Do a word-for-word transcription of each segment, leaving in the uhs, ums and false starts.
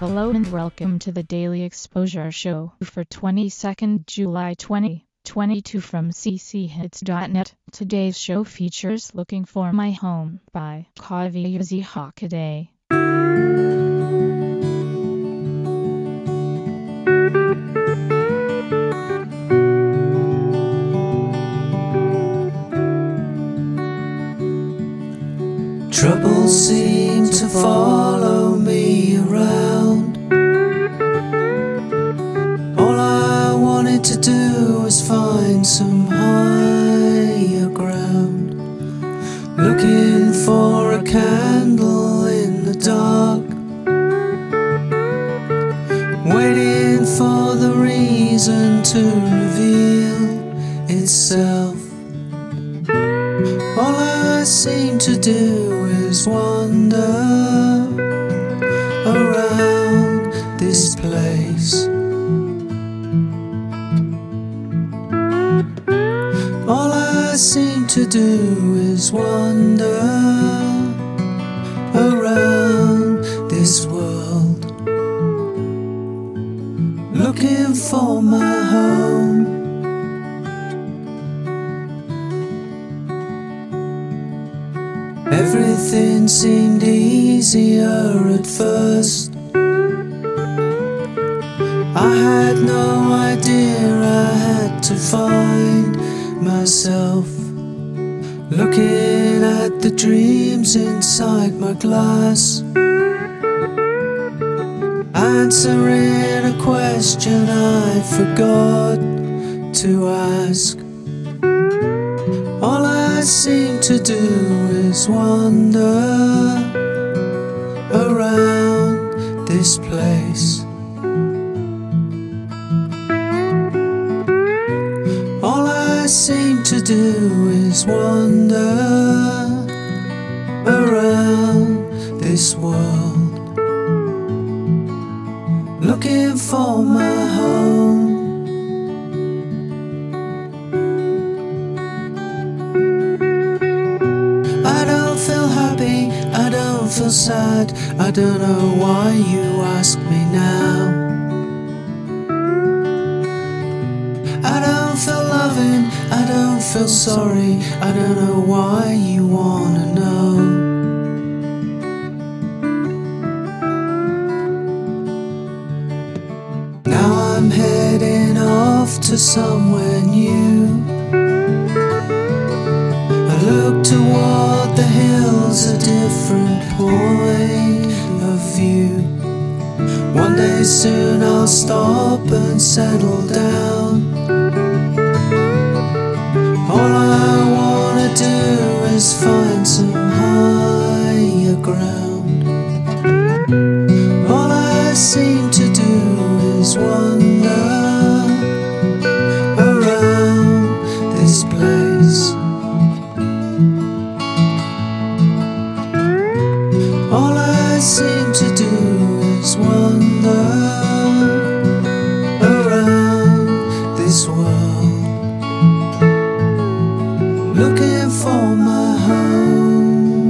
Hello and welcome to the Daily Exposure Show for twenty-second July twenty twenty-two from c c hits dot net. Today's show features Looking for My Home by Kaviuzi Hockaday. Troubles seem to follow me around. All I wanted to do was find some higher ground. Looking for a candle in the dark, waiting for the reason to reveal itself. All I seem to do is wander around this place. All I seem to do is wander around this world, looking for my home. Everything seemed easier at first. I had no idea I had to find myself, looking at the dreams inside my glass, answering a question I forgot to ask. All I seem to do is wander around this place. All I seem to do is wander around this world, looking for my home. I don't feel sad, I don't know why you ask me now. I don't feel loving, I don't feel sorry, I don't know why you wanna know. Now I'm heading off to somewhere new. I look toward the hills, a different point of view. One day soon I'll stop and settle down. All I wanna do is find some higher ground. All I seem to do is wander around this place. All I seem to do is wander around this world, looking for my home.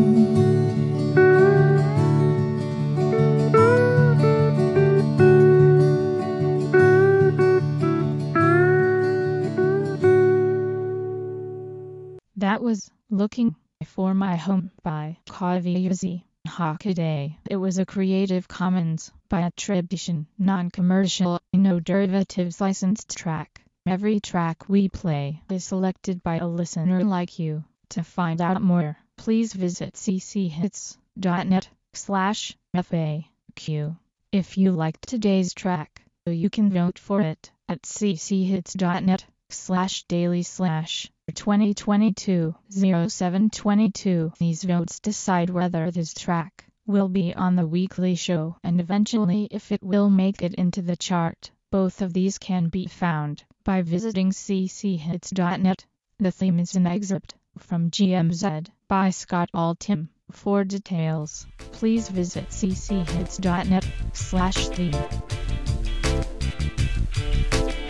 That was Looking for My Home by Kaviuzi Hockaday. It was a Creative Commons by attribution, non-commercial, no derivatives licensed track. Every track we play is selected by a listener like you. To find out more, please visit c c hits dot net slash F A Q. If you liked today's track, you can vote for it at c c hits dot net slash daily slash twenty twenty-two oh seven twenty-two. These votes decide whether this track will be on the weekly show and eventually if it will make it into the chart. Both of these can be found by visiting c c hits dot net. The theme is an excerpt from G M Z by Scott Altham. For details, please visit c c hits dot net slash theme.